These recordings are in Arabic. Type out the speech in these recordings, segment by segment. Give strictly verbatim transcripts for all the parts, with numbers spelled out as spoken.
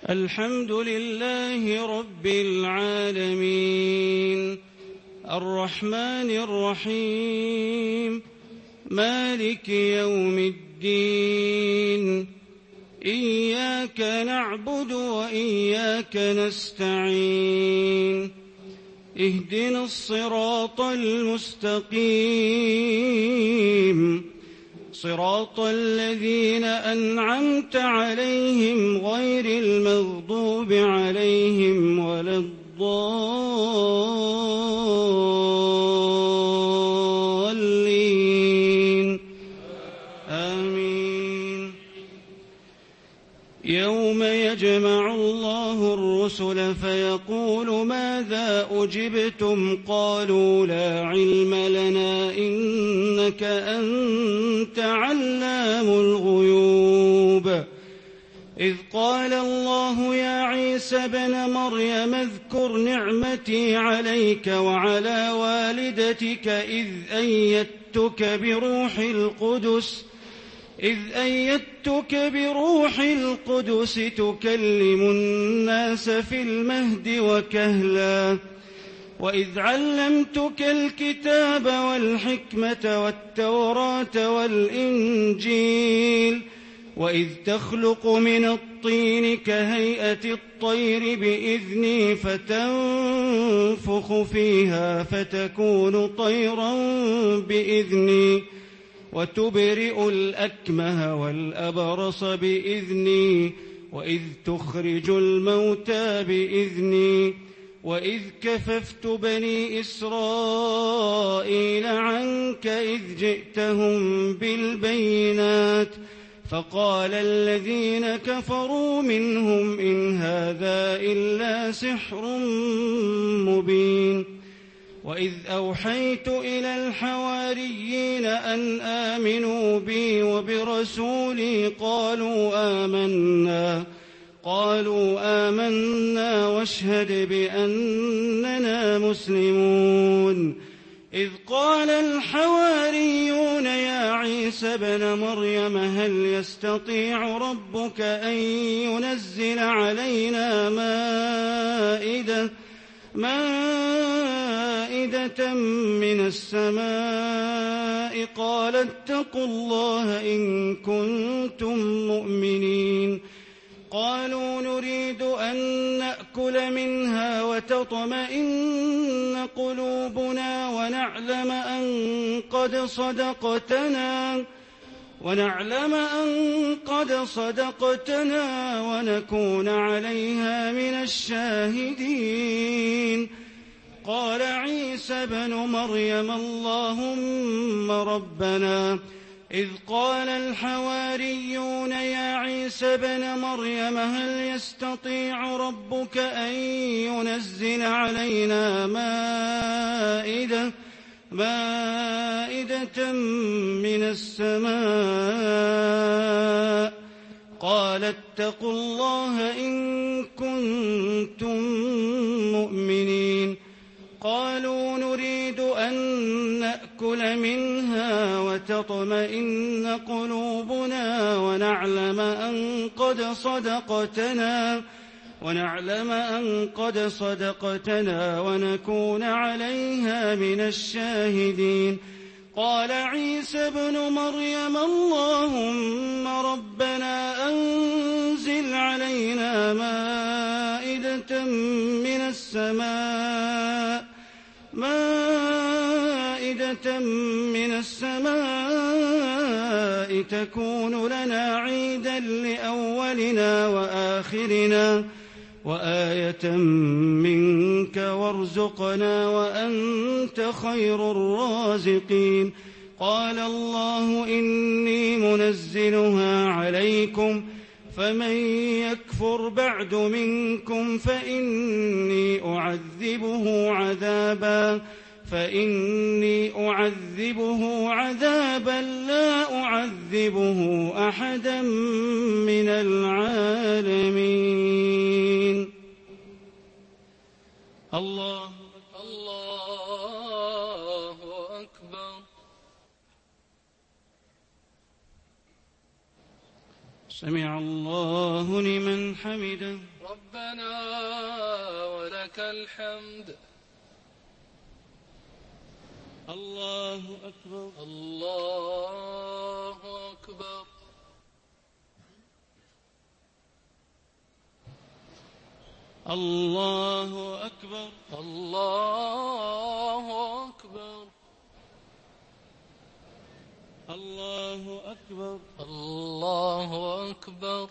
الحمد لله رب العالمين الرحمن الرحيم مالك يوم الدين إياك نعبد وإياك نستعين اهدنا الصراط المستقيم صراط الذين أنعمت عليهم غير المغضوب عليهم ولا الضالين آمين. يوم يجمع الله الرسل فيقول ماذا أجبتم قالوا لا علم لنا إنك أنت علام الغيوب إذ قال الله يا عيسى ابن مريم اذكر نعمتي عليك وعلى والدتك إذ أيدتك بروح القدس إذ أيدتك بروح القدس تكلم الناس في المهد وكهلا وإذ علمتك الكتاب والحكمة والتوراة والإنجيل وإذ تخلق من الطين كهيئة الطير بإذني فتنفخ فيها فتكون طيرا بإذني وتبرئ الأكمه والأبرص بإذني وإذ تخرج الموتى بإذني وإذ كففت بني إسرائيل عنك إذ جئتهم بالبينات فقال الذين كفروا منهم إن هذا إلا سحر مبين وإذ أوحيت إلى الحواريين أن آمنوا بي وبرسولي قالوا آمنا قالوا آمنا واشهد بأننا مسلمون إذ قال الحواريون يا عيسى ابن مريم هل يستطيع ربك أن ينزل علينا مائدة مائدة من السماء قال اتقوا الله إن كنتم مؤمنين قالوا نريد أن نأكل منها وتطمئن قلوبنا ونعلم أن قد صدقتنا ونعلم أن قد صدقتنا ونكون عليها من الشاهدين قال عيسى ابن مريم اللهم ربنا إذ قال الحواريون يا عيسى ابن مريم هل يستطيع ربك أن ينزل علينا مائدة مائدة من السماء قال اتقوا الله إن كنتم مؤمنين قالوا نريد أن نأكل منها وتطمئن قلوبنا ونعلم أن قد صدقتنا ونعلم أن قد صدقتنا ونكون عليها من الشاهدين قال عيسى ابن مريم اللهم ربنا أنزل علينا مائدة من السماء مائدة من السماء تكون لنا عيدا لأولنا وآخرنا وآية منك وارزقنا وأنت خير الرازقين قال الله إني منزلها عليكم فمن يكفر بعد منكم فإني أعذبه عذابا فإني أعذبه عذابا لا أعذبه أحدا من العالمين. الله الله أكبر. سمع الله لمن حمده. ربنا ولك الحمد. الله أكبر. الله أكبر. الله أكبر. الله أكبر. الله أكبر. الله أكبر.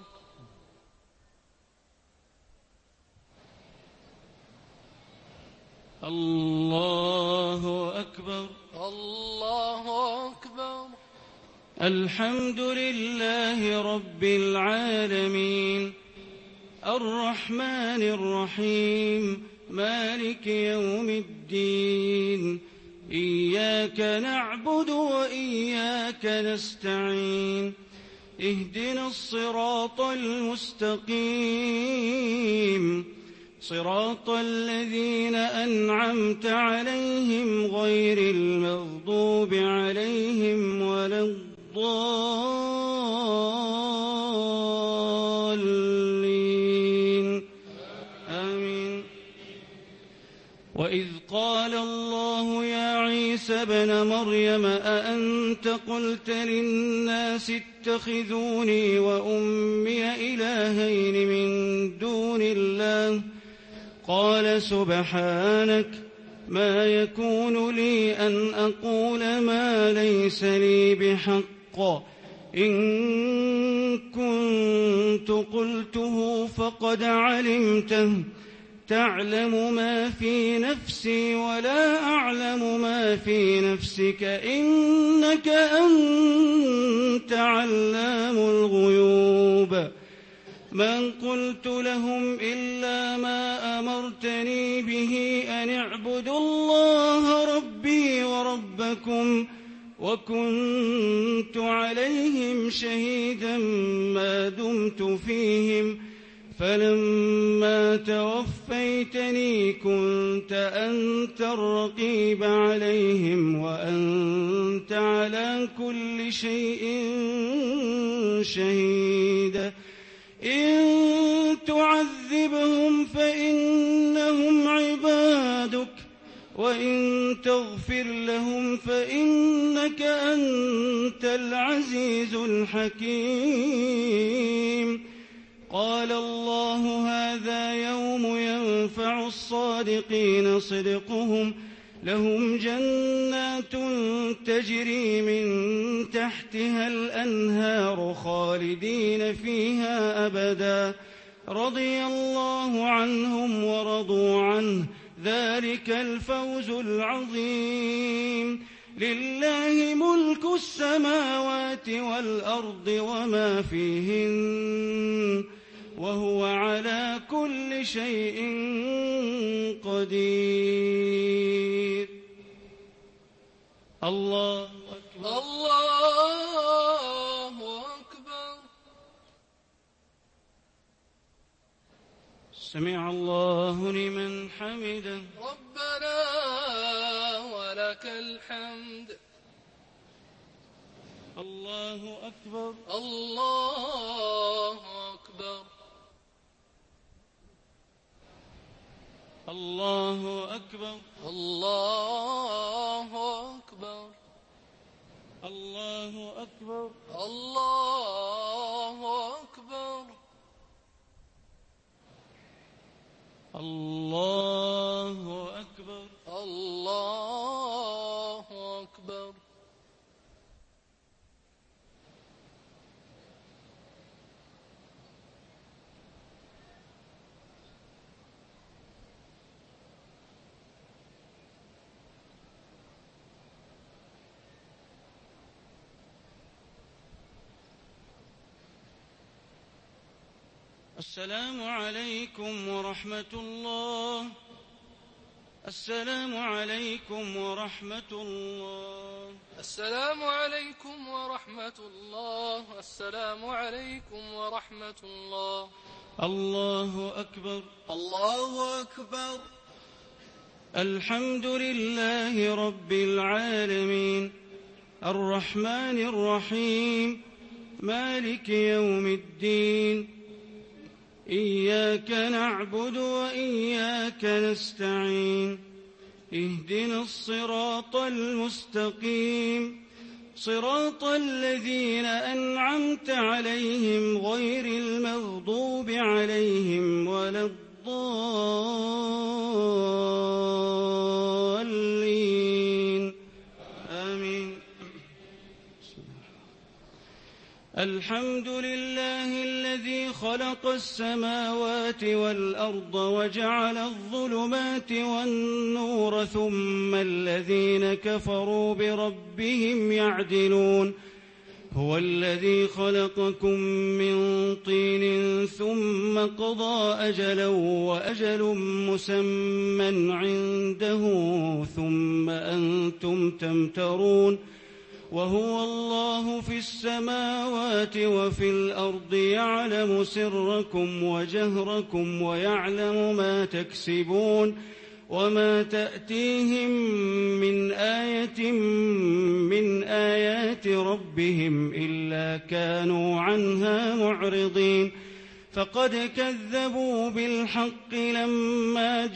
الله أكبر. الله أكبر. الحمد لله رب العالمين الرحمن الرحيم مالك يوم الدين إياك نعبد وإياك نستعين اهدنا الصراط المستقيم صراط الذين أنعمت عليهم غير المغضوب عليهم ولا الضالين آمين. وإذ قال الله يا عيسى ابن مريم أأنت قلت للناس اتخذوني وأمي إلهين من دون الله قال سبحانك ما يكون لي أن أقول ما ليس لي بحق إن كنت قلته فقد علمته تعلم ما في نفسي ولا أعلم ما في نفسك إنك أنت علام الغيوب. ما قلت لهم إلا ما أمرتني به أن اعبدوا الله ربي وربكم وكنت عليهم شهيدا ما دمت فيهم فلما توفيتني كنت أنت الرقيب عليهم وأنت على كل شيء شهيد. إن تعذبهم فإنهم عبادك وإن تغفر لهم فإنك أنت العزيز الحكيم. قال الله هذا يوم ينفع الصادقين صدقهم لهم جنات تجري من تحتها الأنهار خالدين فيها أبدا رضي الله عنهم ورضوا عنه ذلك الفوز العظيم. لله ملك السماوات والأرض وما فيهن وهو على كل شيء قدير. الله أكبر. الله أكبر. سمع الله لمن حمده. ربنا ولك الحمد. الله أكبر. الله أكبر. الله أكبر. الله أكبر. الله أكبر. الله أكبر. الله أكبر. الله أكبر. السلام عليكم ورحمة الله. السلام عليكم ورحمة الله. السلام عليكم ورحمة الله. السلام عليكم ورحمة الله. الله أكبر. الله أكبر. الحمد لله رب العالمين الرحمن الرحيم مالك يوم الدين إياك نعبد وإياك نستعين اهدنا الصراط المستقيم صراط الذين أنعمت عليهم غير المغضوب عليهم ولا الضالين آمين. الحمد لله الذي خلق السماوات والأرض وجعل الظلمات والنور ثم الذين كفروا بربهم يعدلون هو الذي خلقكم من طين ثم قضى أجلا وأجل مسمى عنده ثم أنتم تمترون وهو الله في السماوات وفي الأرض يعلم سركم وجهركم ويعلم ما تكسبون وما تأتيهم من آية من آيات ربهم إلا كانوا عنها معرضين فقد كذبوا بالحق لما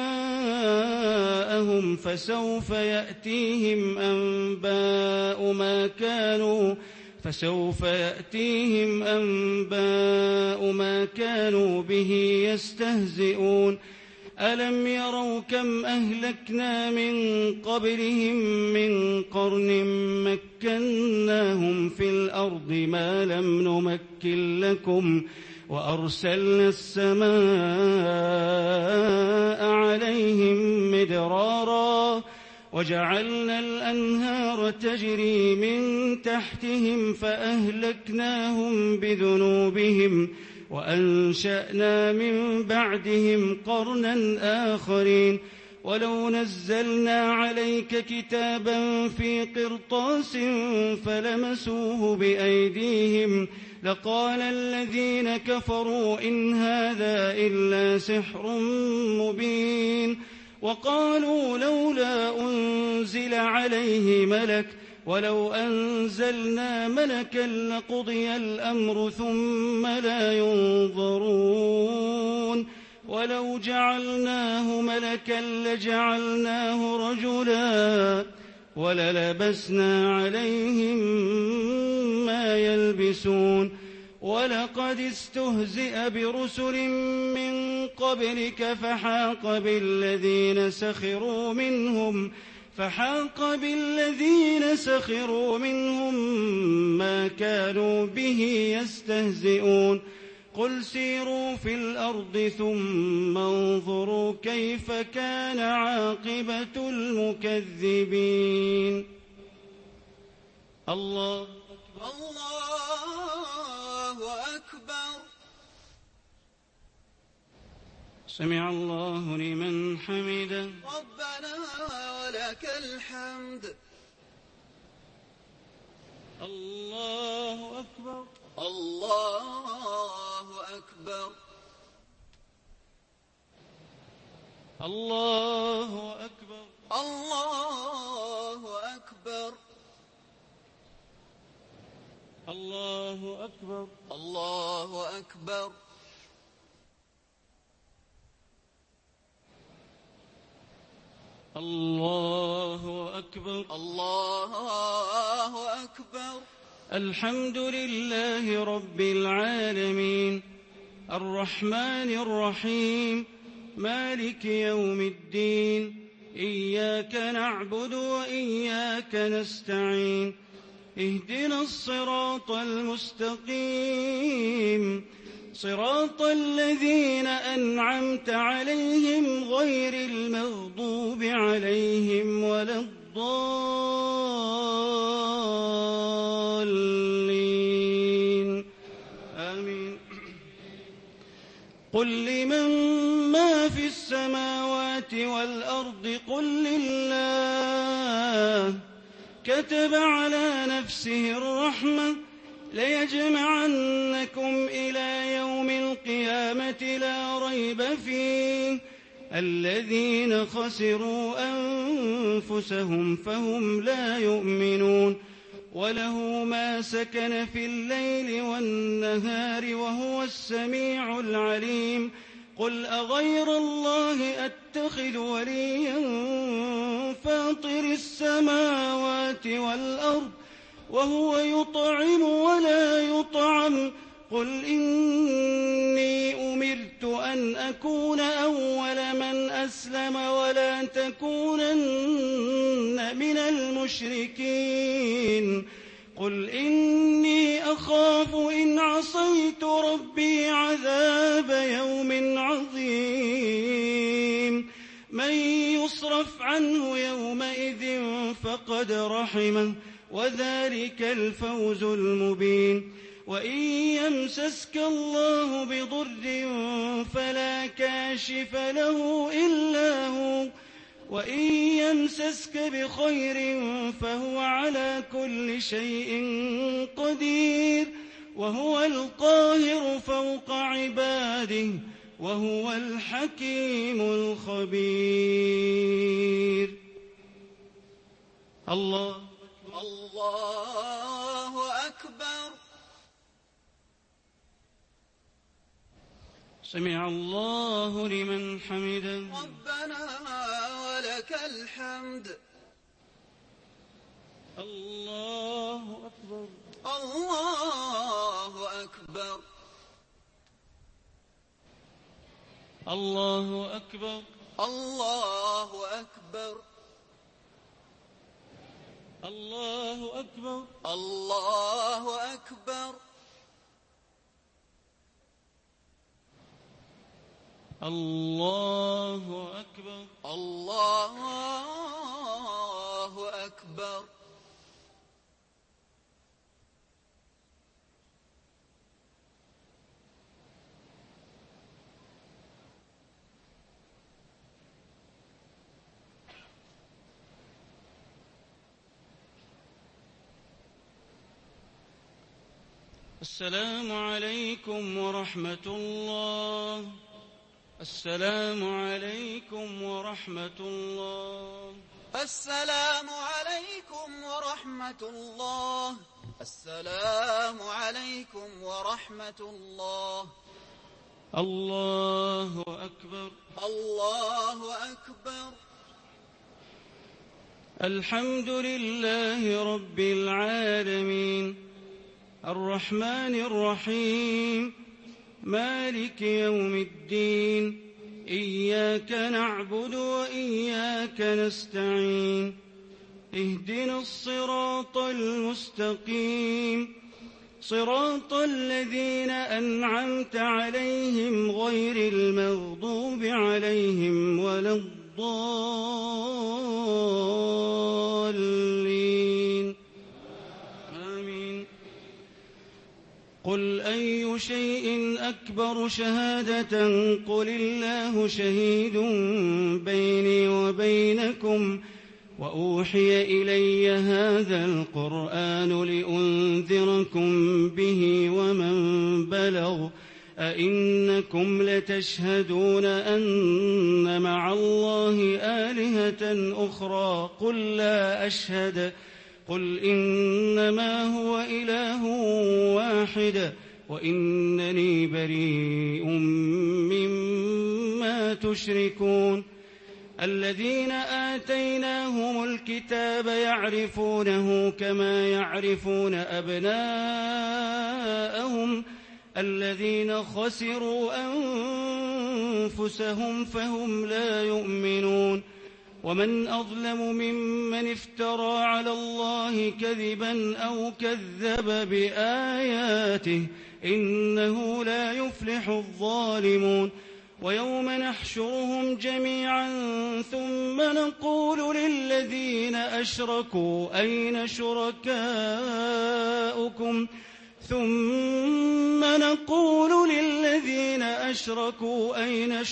جاءهم فسوف يأتيهم أنباء ما كانوا فسوف يأتيهم أنباء ما كانوا به يستهزئون ألم يروا كم أهلكنا من قبلهم من قرن مكناهم في الأرض ما لم نمكن لكم وأرسلنا السماء عليهم مدرارا وجعلنا الأنهار تجري من تحتهم فأهلكناهم بذنوبهم وأنشأنا من بعدهم قرنا آخرين ولو نزلنا عليك كتابا في قرطاس فلمسوه بأيديهم لقال الذين كفروا إن هذا إلا سحر مبين وقالوا لولا أنزل عليه ملك ولو أنزلنا ملكا لقضي الأمر ثم لا ينظرون ولو جعلناه ملكا لجعلناه رجلا وللبسنا عليهم ما يلبسون ولقد استهزئ برسل من قبلك فحاق بالذين سخروا منهم فحاق بالذين سخروا منهم ما كانوا به يستهزئون قل سيروا في الأرض ثم انظروا كيف كان عاقبة المكذبين. الله الله أكبر. سمع الله لمن حمده. ربنا ولك الحمد. الله أكبر. الله أكبر. الله أكبر. الله أكبر. الله أكبر. الله أكبر. الله أكبر. الله أكبر. الحمد لله رب العالمين الرحمن الرحيم مالك يوم الدين إياك نعبد وإياك نستعين اهدنا الصراط المستقيم صراط الذين أنعمت عليهم غير المغضوب عليهم ولا الضالين آمين. قل لمن ما في السماوات والأرض قل لله كتب على نفسه الرحمة ليجمعنكم إلى يوم القيامة لا ريب فيه الذين خسروا أنفسهم فهم لا يؤمنون وله ما سكن في الليل والنهار وهو السميع العليم قل أغير الله أتخذ وليا فاطر السماوات والأرض وهو يطعم ولا يطعم قل إني أمرت أن أكون أول من أسلم ولا تكونن من المشركين قل إني أخاف إن عصيت ربي عذاب يوم عظيم من يصرف عنه يومئذ فقد رحمه وذلك الفوز المبين وإن يمسسك الله بضر فلا كاشف له إلا هو وإن يمسسك بخير فهو على كل شيء قدير وهو القاهر فوق عباده وهو الحكيم الخبير. الله الله أكبر. سمع الله لمن حمده. ربنا ولك الحمد. الله أكبر. الله أكبر. الله أكبر. الله أكبر. الله أكبر. الله أكبر. الله أكبر. الله أكبر. السلام عليكم ورحمة الله. السلام عليكم ورحمة الله. السلام عليكم ورحمة الله. السلام عليكم ورحمة الله. الله أكبر. الله أكبر. الحمد لله رب العالمين الرحمن الرحيم مالك يوم الدين إياك نعبد وإياك نستعين اهدنا الصراط المستقيم صراط الذين أنعمت عليهم غير المغضوب عليهم ولا الضالين آمين. قل أي شيء أكبر شهادة قل الله شهيد بيني وبينكم وأوحي إلي هذا القرآن لأنذركم به ومن بلغ أئنكم لتشهدون أن مع الله آلهة أخرى قل لا أشهد قل إنما هو إله واحد وإنني بريء مما تشركون. الذين آتيناهم الكتاب يعرفونه كما يعرفون أبناءهم الذين خسروا أنفسهم فهم لا يؤمنون. ومن أظلم ممن افترى على الله كذبا أو كذب بآياته إنه لا يفلح الظالمون. ويوم نحشرهم جميعا ثم نقول للذين أشركوا أين شركاؤكم ثم نقول للذين أشركوا أين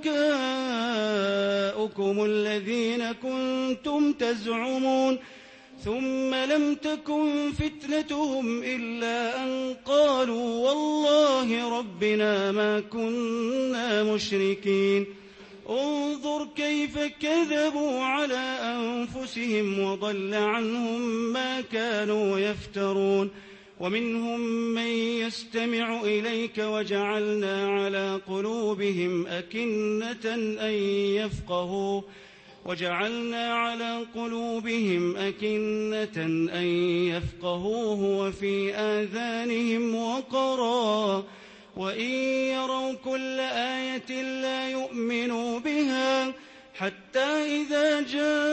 شركاؤكم الذين كنتم تزعمون ثم لم تكن فتنتهم إلا أن قالوا والله ربنا ما كنا مشركين. انظر كيف كذبوا على أنفسهم وضل عنهم ما كانوا يفترون ومنهم من يستمع إليك وجعلنا على قلوبهم أكنة أن يفقهوا وجعلنا على قلوبهم أكنة أن يفقهوه وفي آذانهم وقرا وإن يروا كل آية لا يؤمنوا بها حتى إذا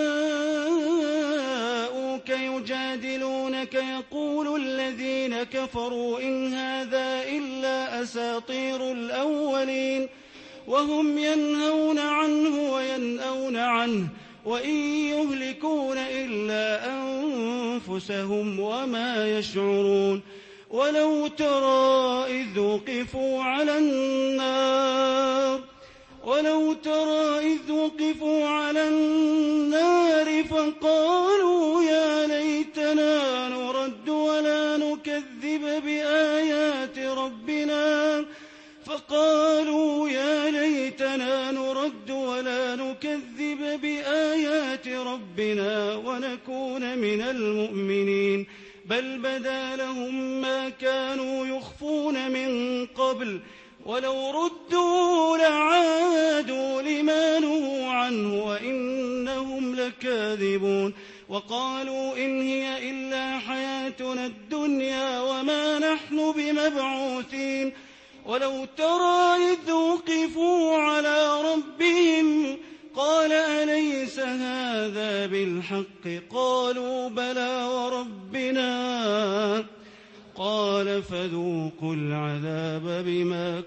جاءوك يجادلونك يقول الذين كفروا إن هذا إلا أساطير الأولين وهم ينهون عنه وينأون عنه وإن يهلكون إلا أنفسهم وما يشعرون ولو ترى إذ وقفوا على النار ولو ترى إذ وقفوا على النار فقالوا يا ليتنا نرد ولا نكذب بآيات ربنا فقالوا يا ليتنا نرد ولا نكذب بآيات ربنا ونكون من المؤمنين بل بدا لهم ما كانوا يخفون من قبل ولو ردوا لعادوا لما نهوا عنه وإنهم لكاذبون وقالوا إن هي إلا حياتنا الدنيا وما نحن بمبعوثين ولو ترى إذ وقفوا على ربهم قال أليس هذا بالحق قالوا بلى وربنا قال فذوقوا العذاب بما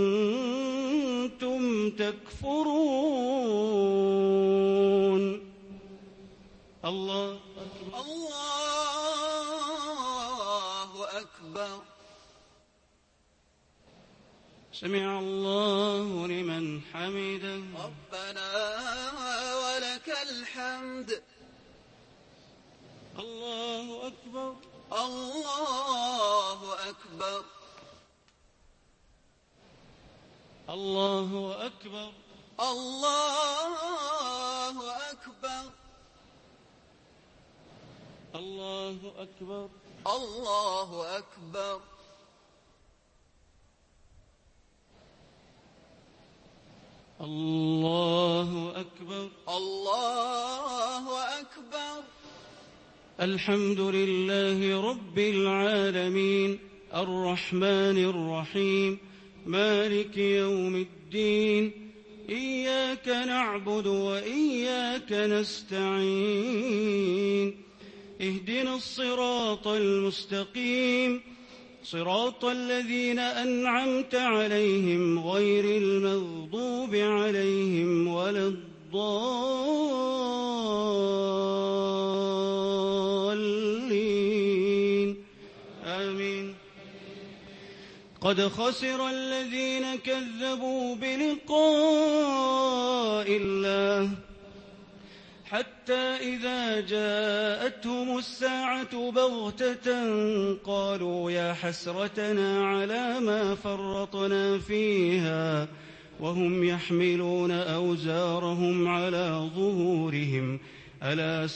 كنتم تكفرون. الله أكبر. الله أكبر. سمع الله لمن حمده. ربنا ولك الحمد. الله أكبر. الله أكبر. الله أكبر. الله أكبر. الله أكبر. الله أكبر. الله أكبر. الله أكبر. الحمد لله رب العالمين الرحمن الرحيم مالك يوم الدين إياك نعبد وإياك نستعين اهدنا الصراط المستقيم صراط الذين أنعمت عليهم غير المغضوب عليهم ولا الضالين آمين. قد خسر الذين كذبوا بلقاء الله حتى إذا جاءتهم الساعة بغتة قالوا يا حسرتنا على ما فرطنا فيها وهم يحملون أوزارهم على ظهورهم ألا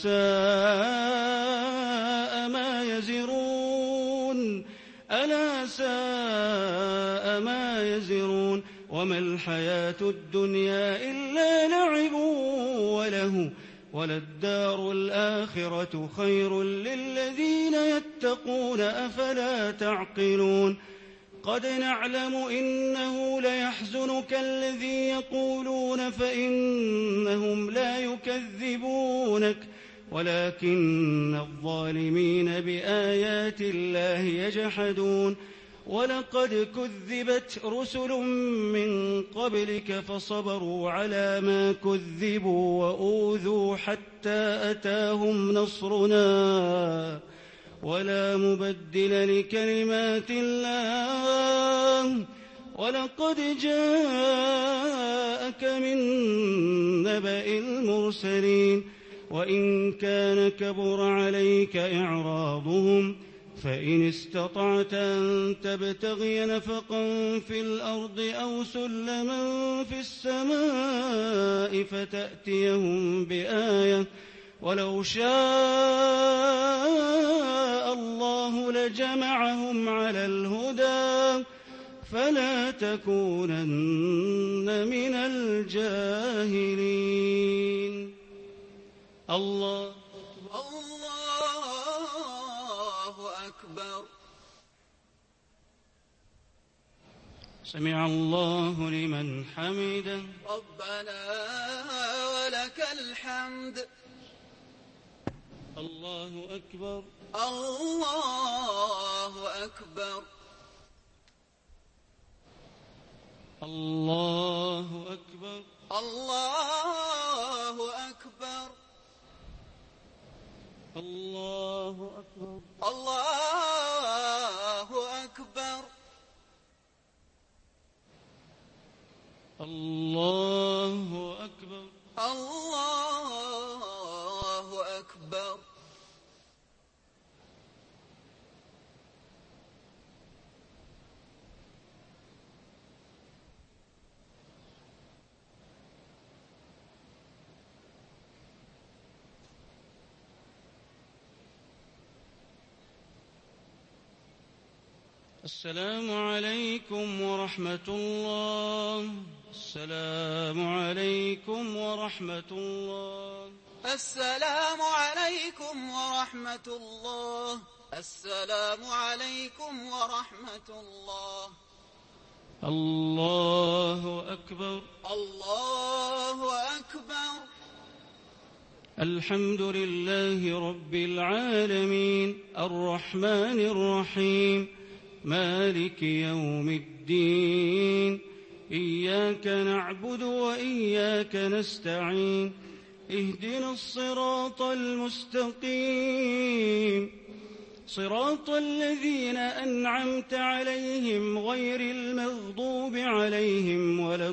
ساء ما يزرون ألا ساء ما يزرون وما الحياة الدنيا إلا لعب وله وللدار الآخرة خير للذين يتقون أفلا تعقلون. قد نعلم إنه ليحزنك الذي يقولون فإنهم لا يكذبونك ولكن الظالمين بآيات الله يجحدون ولقد كذبت رسل من قبلك فصبروا على ما كذبوا وأوذوا حتى أتاهم نصرنا ولا مبدل لكلمات الله ولقد جاءك من نبأ المرسلين وإن كان كبر عليك إعراضهم فإن استطعت أن تبتغي نفقا في الأرض أو سلما في السماء فتأتيهم بآية ولو شاء الله لجمعهم على الهدى فلا تكونن من الجاهلين. الله الله أكبر. سمع الله لمن حمده. ربنا ولك الحمد. الله أكبر. الله أكبر. الله أكبر. الله أكبر. الله أكبر. الله أكبر. الله أكبر. الله أكبر. السلام عليكم ورحمة الله. السلام عليكم ورحمة الله. السلام عليكم ورحمة الله. السلام عليكم ورحمة الله. الله أكبر. الله أكبر. الحمد لله رب العالمين الرحمن الرحيم مالك يوم الدين إياك نعبد وإياك نستعين اهدنا الصراط المستقيم صراط الذين أنعمت عليهم غير المغضوب عليهم ولا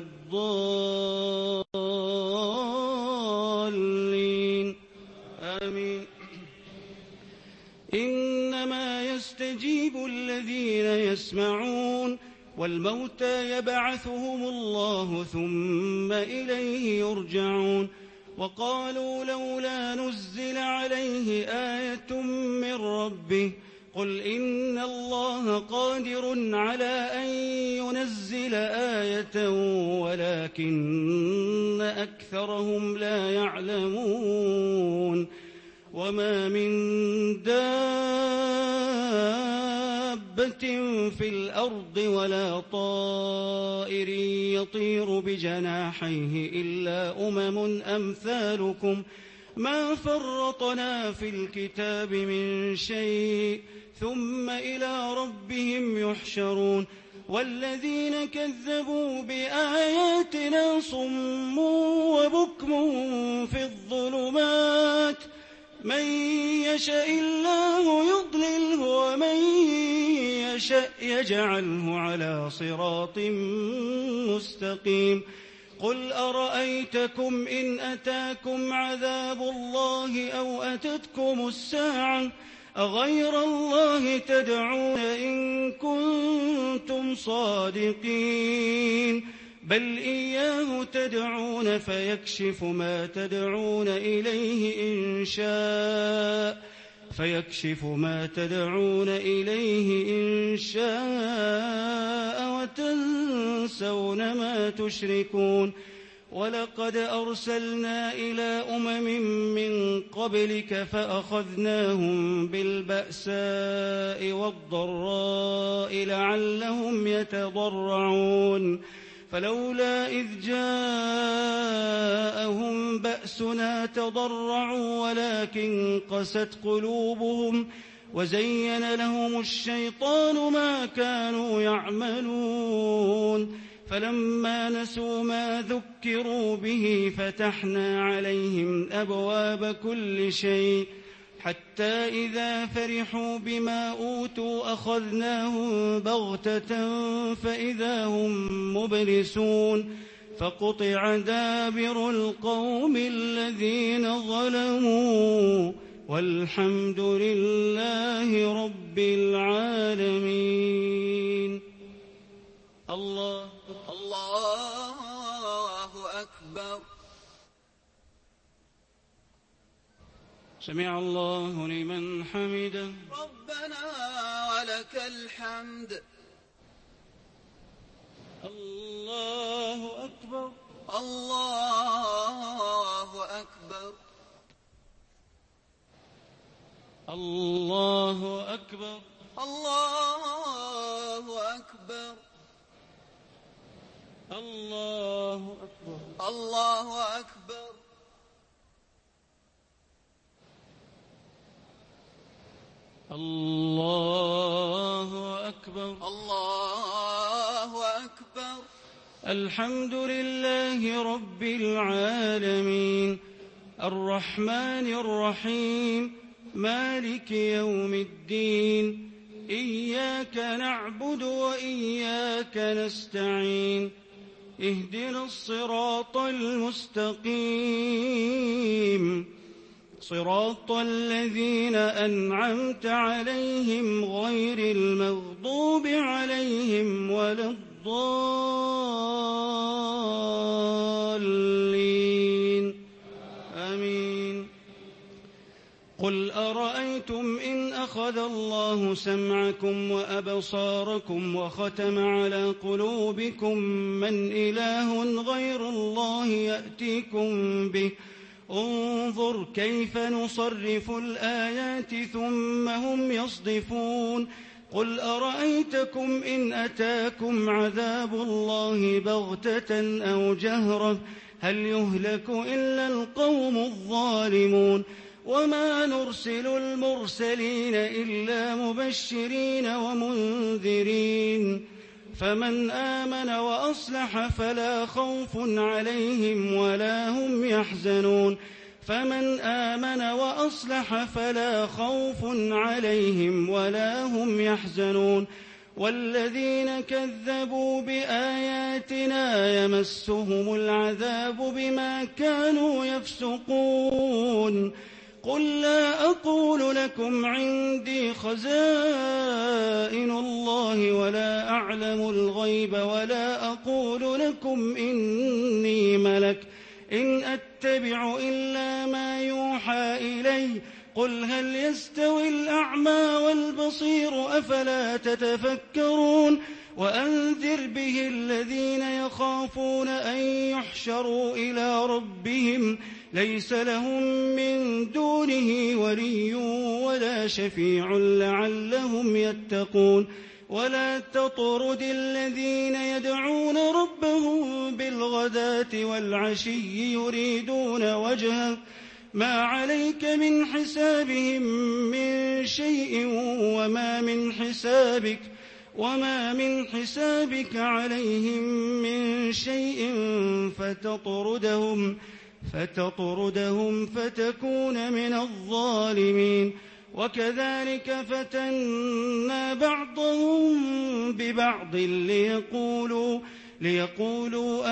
الضالين آمين. إنما يستجيب الذين يسمعون والموتى يبعثهم الله ثم إليه يرجعون. وقالوا لولا نزل عليه آية من ربه قل إن الله قادر على أن ينزل آية ولكن أكثرهم لا يعلمون. وما من دابة في الأرض ولا طائر يطير بجناحيه إلا أمم أمثالكم ما فرطنا في الكتاب من شيء ثم إلى ربهم يحشرون. والذين كذبوا بآياتنا صم وبكم في الظلمات من يشاء الله يضلله ومن يشاء يجعله على صراط مستقيم. قل أرأيتكم إن أتاكم عذاب الله أو أتتكم الساعة أغير الله تدعون إن كنتم صادقين بل إياه تدعون فيكشف ما تدعون إليه إن شاء فيكشف ما تدعون إليه إن شاء وتنسون ما تشركون. ولقد أرسلنا إلى أمم من قبلك فأخذناهم بالبأساء والضراء لعلهم يتضرعون فلولا إذ جاءهم بأسنا تضرعوا ولكن قست قلوبهم وزين لهم الشيطان ما كانوا يعملون. فلما نسوا ما ذكروا به فتحنا عليهم أبواب كل شيء حتى إذا فرحوا بما أوتوا أخذناهم بغتة فإذا هم مبلسون فقطع دابر القوم الذين ظلموا والحمد لله رب العالمين. الله الله أكبر. سمع الله لمن حمده. ربنا ولك الحمد. الله أكبر. الله أكبر. الله أكبر. الله أكبر. الله أكبر. الله أكبر. الله أكبر. الله أكبر. الحمد لله رب العالمين، الرحمن الرحيم، مالك يوم الدين، إياك نعبد وإياك نستعين، اهدنا الصراط المستقيم، صراط الذين أنعمت عليهم غير المغضوب عليهم ولا الضالين، آمين. قل أرأيتم إن أخذ الله سمعكم وأبصاركم وختم على قلوبكم من إله غير الله يأتيكم به، انظر كيف نصرف الآيات ثم هم يصدفون. قل أرأيتكم إن أتاكم عذاب الله بغتة أو جهرة هل يهلك إلا القوم الظالمون. وما نرسل المرسلين إلا مبشرين ومنذرين، فمن آمن وأصلح فلا خوف عليهم ولا هم يحزنون. فمن آمن وأصلح فلا خوف عليهم ولا هم يحزنون. والذين كذبوا بآياتنا يمسهم العذاب بما كانوا يفسقون. قل لا أقول لكم عندي خزائن الله ولا أعلم الغيب ولا أقول لكم إني ملك إن أتبع إلا ما يوحى إلي. قل هل يستوي الأعمى والبصير أفلا تتفكرون. وأنذر به الذين يخافون أن يحشروا إلى ربهم ليس لهم من دونه ولي ولا شفيع لعلهم يتقون. ولا تطرد الذين يدعون ربهم بالغداة والعشي يريدون وجهه ما عليك من حسابهم من شيء وما من حسابك وما من حسابك عليهم من شيء فتطردهم فتطردهم فتكون من الظالمين. وكذلك فتنا بعضهم ببعض ليقولوا ليقولوا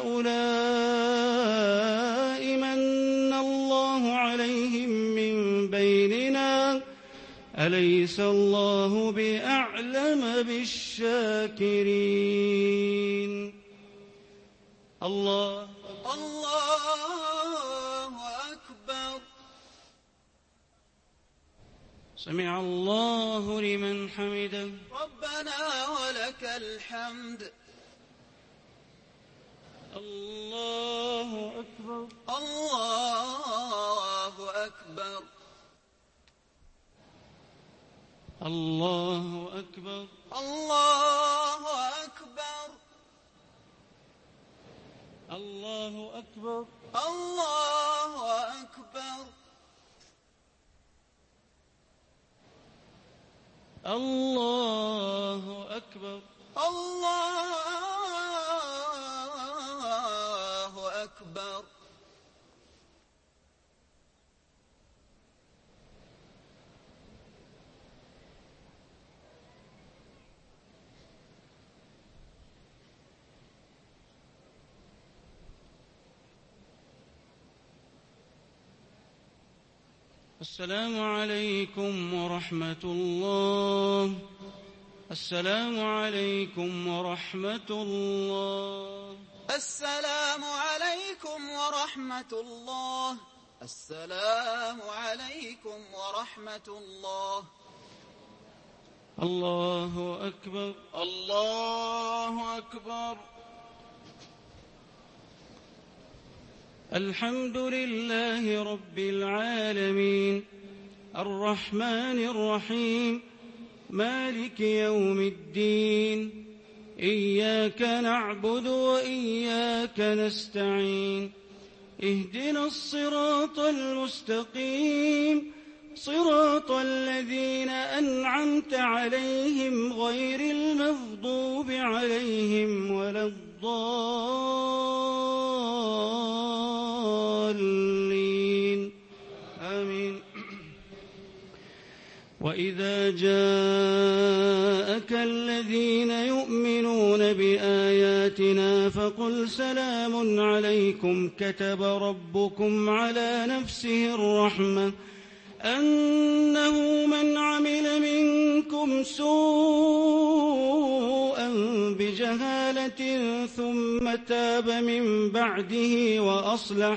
أهؤلاء من الله عليهم من بيننا أليس الله بأعلم بالشاكرين. الله الله أكبر. سمع الله لمن حمده. ربنا ولك الحمد. الله أكبر. الله أكبر. الله أكبر. الله أكبر. الله أكبر. الله أكبر. الله أكبر. الله أكبر. السلام عليكم ورحمة الله. السلام عليكم ورحمة الله. السلام عليكم ورحمة الله. السلام عليكم ورحمة الله. الله أكبر. الله أكبر. الحمد لله رب العالمين الرحمن الرحيم مالك يوم الدين إياك نعبد وإياك نستعين اهدنا الصراط المستقيم صراط الذين أنعمت عليهم غير المغضوب عليهم ولا الضالين آمين. وإذا جاءك الذين يؤمنون بآياتنا فقل سلام عليكم كتب ربكم على نفسه الرحمة أنه من عمل منكم سوءا بجهالة ثم تاب من بعده وأصلح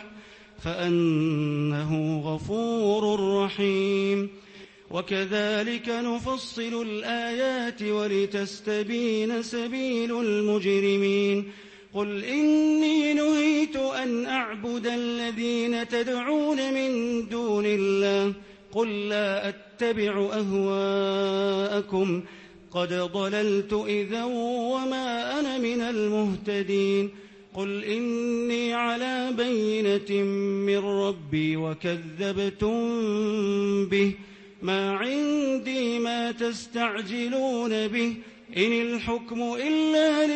فأنه غفور رحيم. وكذلك نفصل الآيات ولتستبين سبيل المجرمين. قل إني نهيت أن أعبد الذين تدعون من دون الله قل لا أتبع أهواءكم قد ضللت إذا وما أنا من المهتدين. قل إني على بينة من ربي وكذبتم به ما عندي ما تستعجلون به إن الحكم إلا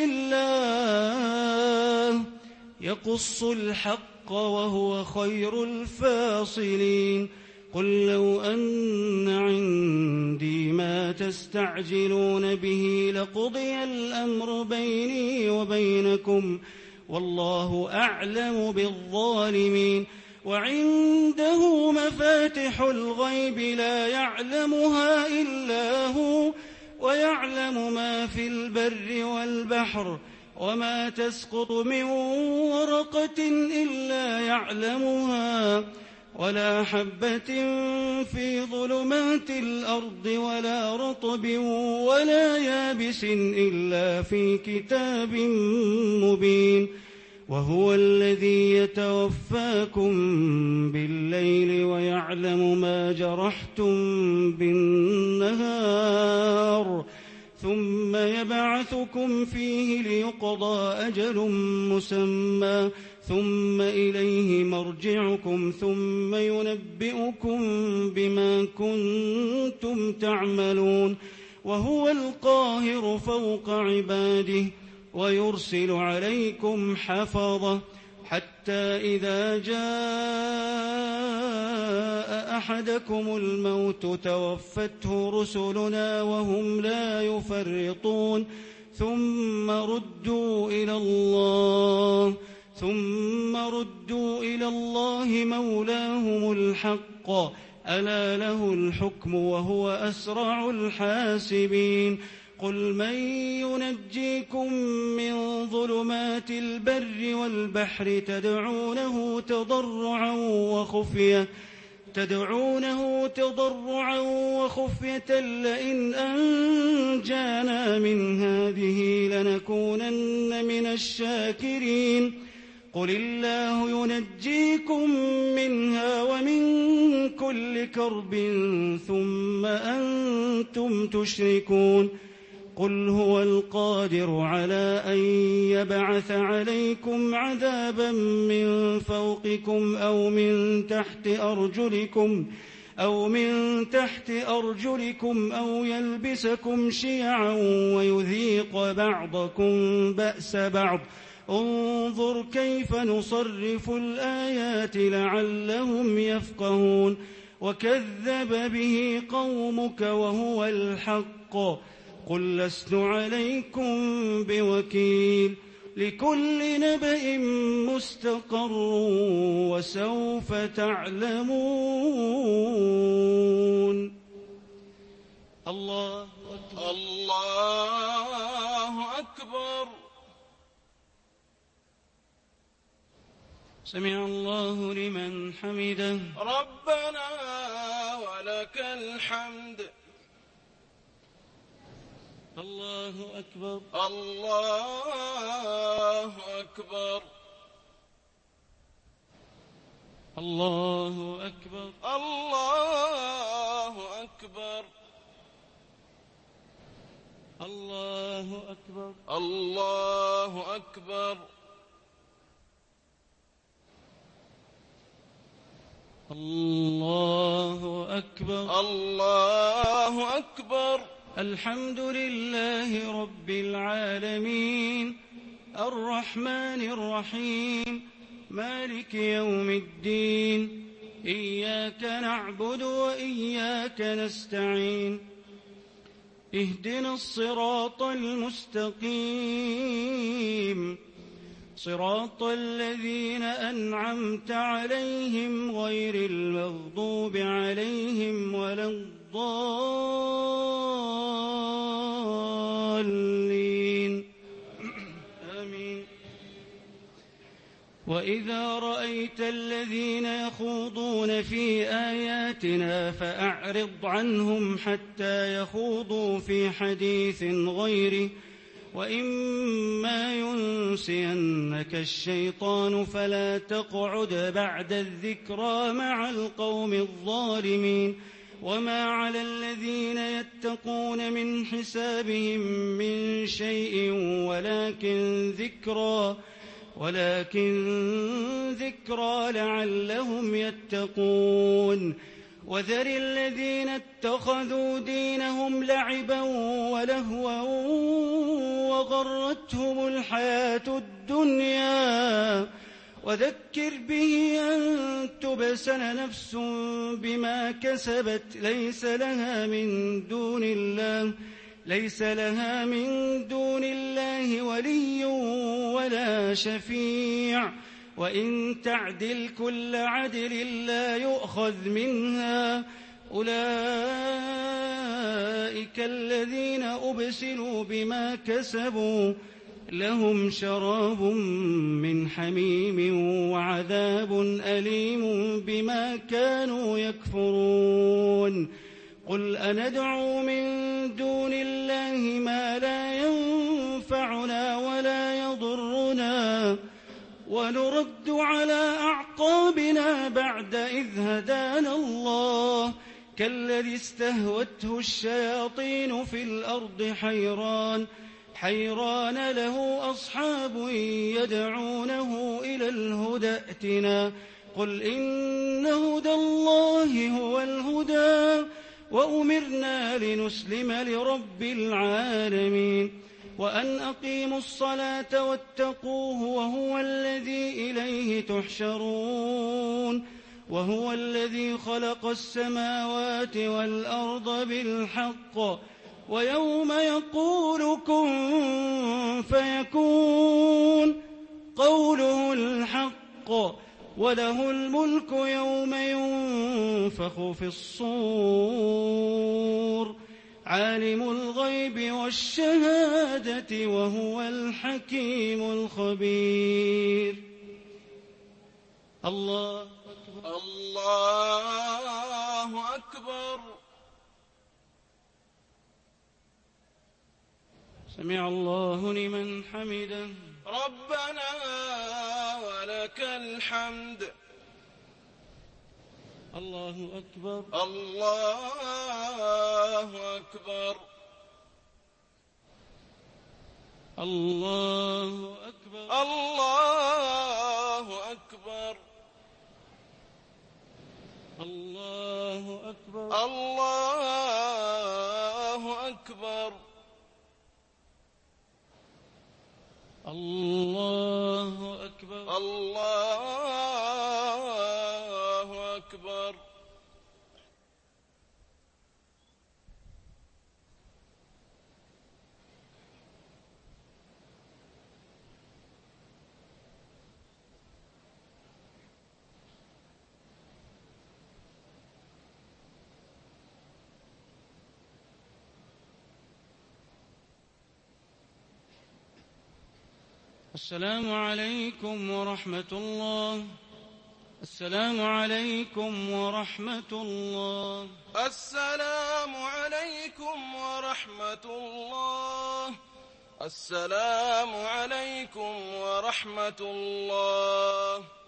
لله يقص الحق وهو خير الفاصلين. قل لو أن عندي ما تستعجلون به لقضي الأمر بيني وبينكم والله أعلم بالظالمين. وعنده مفاتح الغيب لا يعلمها إلا هو ويعلم ما في البر والبحر وما تسقط من ورقة إلا يعلمها ولا حبة في ظلمات الأرض ولا رطب ولا يابس إلا في كتاب مبين. وهو الذي يتوفاكم بالليل ويعلم ما جرحتم بالنهار ثم يبعثكم فيه ليقضى أجل مسمى ثم إليه مرجعكم ثم ينبئكم بما كنتم تعملون. وهو القاهر فوق عباده ويرسل عليكم حفظة حتى إذا جاء أحدكم الموت توفته رسلنا وهم لا يفرطون ثم ردوا إلى الله ثم ردوا إلى الله مولاهم الحق ألا له الحكم وهو أسرع الحاسبين. قل من ينجيكم من ظلمات البر والبحر تدعونه تضرعا وخفية تدعونه تضرعا وخفية لئن أنجانا من هذه لنكونن من الشاكرين. قل الله ينجيكم منها ومن كل كرب ثم أنتم تشركون. قل هو القادر على أن يبعث عليكم عذابا من فوقكم أو من تحت أرجلكم أو من تحت أرجلكم أو يلبسكم شيعا ويذيق بعضكم بأس بعض انظر كيف نصرف الآيات لعلهم يفقهون. وكذب به قومك وهو الحق قل لست عليكم بوكيل. لكل نبأ مستقر وسوف تعلمون. الله أكبر. الله أكبر. سمع الله لمن حمده. ربنا ولك الحمد. الله أكبر. الله أكبر. الله أكبر. الله أكبر. الله أكبر. الله أكبر. الله أكبر. الله أكبر. الحمد لله رب العالمين الرحمن الرحيم مالك يوم الدين إياك نعبد وإياك نستعين اهدنا الصراط المستقيم صراط الذين أنعمت عليهم غير المغضوب عليهم ولا الضالين آمين. وإذا رأيت الذين يخوضون في آياتنا فأعرض عنهم حتى يخوضوا في حديث غيره وإما ينسينك الشيطان فلا تقعد بعد الذكرى مع القوم الظالمين. وما على الذين يتقون من حسابهم من شيء ولكن ذكرى ولكن ذكرى لعلهم يتقون. وذر الذين اتخذوا دينهم لعبا ولهوا وغرتهم الحياة الدنيا وذكر به أن تبسل نفس بما كسبت ليس لها من دون الله ليس لها من دون الله ولي ولا شفيع وإن تعدل كل عدل لا يؤخذ منها أولئك الذين أبسلوا بما كسبوا لهم شراب من حميم وعذاب أليم بما كانوا يكفرون. قل أندعو من دون الله ما لا ينفعنا ولا يضرنا ونرد على أعقابنا بعد إذ هدانا الله كالذي استهوته الشياطين في الأرض حيران حيران له أصحاب يدعونه إلى الهدى ائتنا قل إن هدى الله هو الهدى وأمرنا لنسلم لرب العالمين وأن أقيموا الصلاة واتقوه وهو الذي إليه تحشرون وهو الذي خلق السماوات والأرض بالحق ويوم يقول كن فيكون قوله الحق وله الملك يوم ينفخ في الصور عالم الغيب والشهادة وهو الحكيم الخبير. الله أكبر. الله أكبر. سمع الله لمن حمده. ربنا ولك الحمد. الله أكبر. الله أكبر. الله أكبر. الله أكبر. الله أكبر. الله أكبر. الله أكبر. الله أكبر. السلام عليكم ورحمة الله. السلام عليكم ورحمة الله. السلام عليكم ورحمة الله. السلام عليكم ورحمة الله.